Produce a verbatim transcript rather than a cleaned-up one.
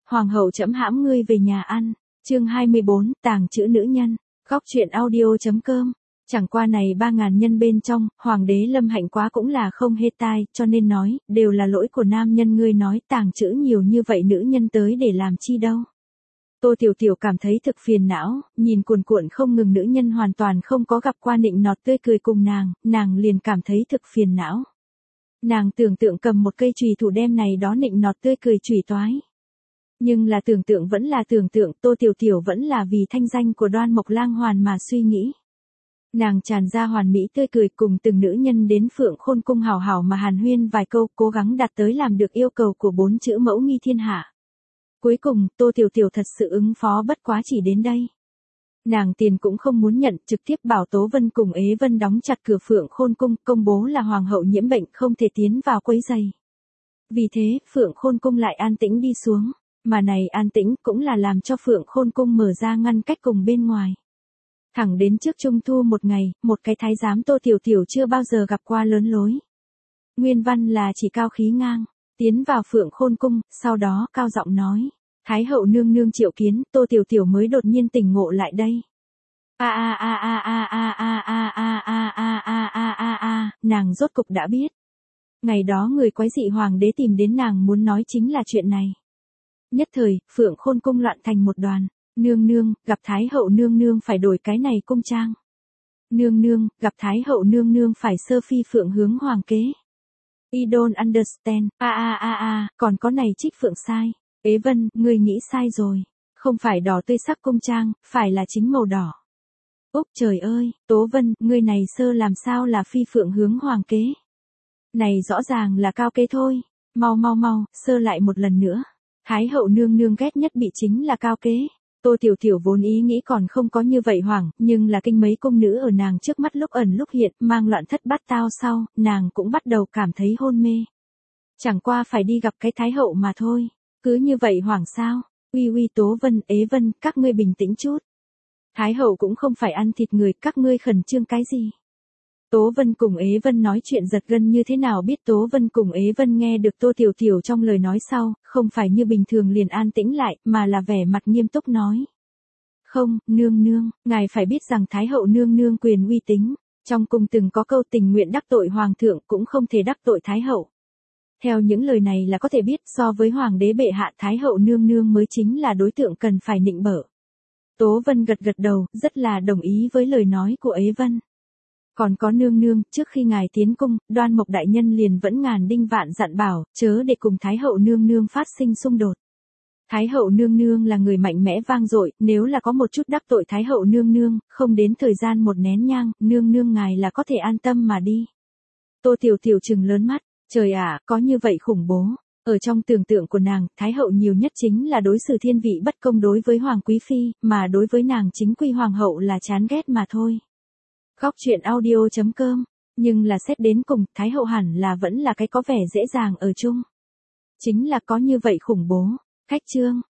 Hoàng hậu trẫm hãm ngươi về nhà ăn. Chương hai mươi bốn, tàng chữ nữ nhân. Góc truyện audio.com. Chẳng qua này ba ngàn nhân bên trong, hoàng đế Lâm Hạnh quá cũng là không hê tai, cho nên nói, đều là lỗi của nam nhân, ngươi nói tàng chữ nhiều như vậy nữ nhân tới để làm chi đâu. Tô Tiểu Tiểu cảm thấy thực phiền não, nhìn cuồn cuộn không ngừng nữ nhân hoàn toàn không có gặp qua nịnh nọt tươi cười cùng nàng, nàng liền cảm thấy thực phiền não. Nàng tưởng tượng cầm một cây chùy thủ đem này đó nịnh nọt tươi cười chùy toái. Nhưng là tưởng tượng vẫn là tưởng tượng, Tô Tiểu Tiểu vẫn là vì thanh danh của Đoan Mộc Lang Hoàn mà suy nghĩ. Nàng tràn ra hoàn mỹ tươi cười cùng từng nữ nhân đến Phượng Khôn cung hào hào mà hàn huyên vài câu, cố gắng đạt tới làm được yêu cầu của bốn chữ mẫu nghi thiên hạ. Cuối cùng, Tô Tiểu Tiểu thật sự ứng phó bất quá chỉ đến đây. Nàng tiền cũng không muốn nhận, trực tiếp bảo Tố Vân cùng Ế Vân đóng chặt cửa Phượng Khôn cung, công bố là hoàng hậu nhiễm bệnh không thể tiến vào quấy rầy. Vì thế, Phượng Khôn cung lại an tĩnh đi xuống, mà này an tĩnh cũng là làm cho Phượng Khôn cung mở ra ngăn cách cùng bên ngoài. Thẳng đến trước Trung thu một ngày, một cái thái giám Tô Tiểu Tiểu chưa bao giờ gặp qua lớn lối. Nguyên văn là chỉ cao khí ngang, tiến vào Phượng Khôn cung, sau đó cao giọng nói, Thái hậu nương nương triệu kiến. Tô Tiểu Tiểu mới đột nhiên tỉnh ngộ lại đây. A a a a a a a a a a a a a a a, nàng rốt cục đã biết. Ngày đó người quái dị hoàng đế tìm đến nàng muốn nói chính là chuyện này. Nhất thời, Phượng Khôn cung loạn thành một đoàn. Nương nương, gặp Thái hậu nương nương phải đổi cái này cung trang. Nương nương, gặp Thái hậu nương nương phải sơ phi phượng hướng hoàng kế. I don't understand. A a a a, còn có này trích phượng sai. Ế Vân, ngươi nghĩ sai rồi. Không phải đỏ tươi sắc cung trang, phải là chính màu đỏ. Úc trời ơi, Tố Vân, ngươi này sơ làm sao là phi phượng hướng hoàng kế. Này rõ ràng là cao kế thôi. Mau mau mau, sơ lại một lần nữa. Thái hậu nương nương ghét nhất bị chính là cao kế. Tô Tiểu Tiểu vốn ý nghĩ còn không có như vậy hoảng, nhưng là kinh mấy cung nữ ở nàng trước mắt lúc ẩn lúc hiện, mang loạn thất bát tao sau, nàng cũng bắt đầu cảm thấy hôn mê. Chẳng qua phải đi gặp cái Thái hậu mà thôi. Cứ như vậy hoảng sao? Uy uy Tố Vân, Ế Vân, các ngươi bình tĩnh chút. Thái hậu cũng không phải ăn thịt người, các ngươi khẩn trương cái gì? Tố Vân cùng Ế Vân nói chuyện giật gân như thế nào biết Tố Vân cùng Ế Vân nghe được Tô Tiểu Tiểu trong lời nói sau, không phải như bình thường liền an tĩnh lại, mà là vẻ mặt nghiêm túc nói. Không, nương nương, ngài phải biết rằng Thái hậu nương nương quyền uy tín, trong cung từng có câu tình nguyện đắc tội hoàng thượng cũng không thể đắc tội Thái hậu. Theo những lời này là có thể biết so với hoàng đế bệ hạ Thái hậu nương nương mới chính là đối tượng cần phải nịnh bợ. Tố Vân gật gật đầu, rất là đồng ý với lời nói của Ế Vân. Còn có nương nương, trước khi ngài tiến cung, Đoan Mộc đại nhân liền vẫn ngàn đinh vạn dặn bảo, chớ để cùng Thái hậu nương nương phát sinh xung đột. Thái hậu nương nương là người mạnh mẽ vang dội, nếu là có một chút đắc tội Thái hậu nương nương, không đến thời gian một nén nhang, nương nương ngài là có thể an tâm mà đi. Tô Tiểu Tiểu trừng lớn mắt, trời ạ, có như vậy khủng bố. Ở trong tưởng tượng của nàng, Thái hậu nhiều nhất chính là đối xử thiên vị bất công đối với hoàng quý phi, mà đối với nàng chính quy hoàng hậu là chán ghét mà thôi. Góc truyện audio.com, nhưng là xét đến cùng, Thái hậu hẳn là vẫn là cái có vẻ dễ dàng ở chung. Chính là có như vậy khủng bố. Khách chương.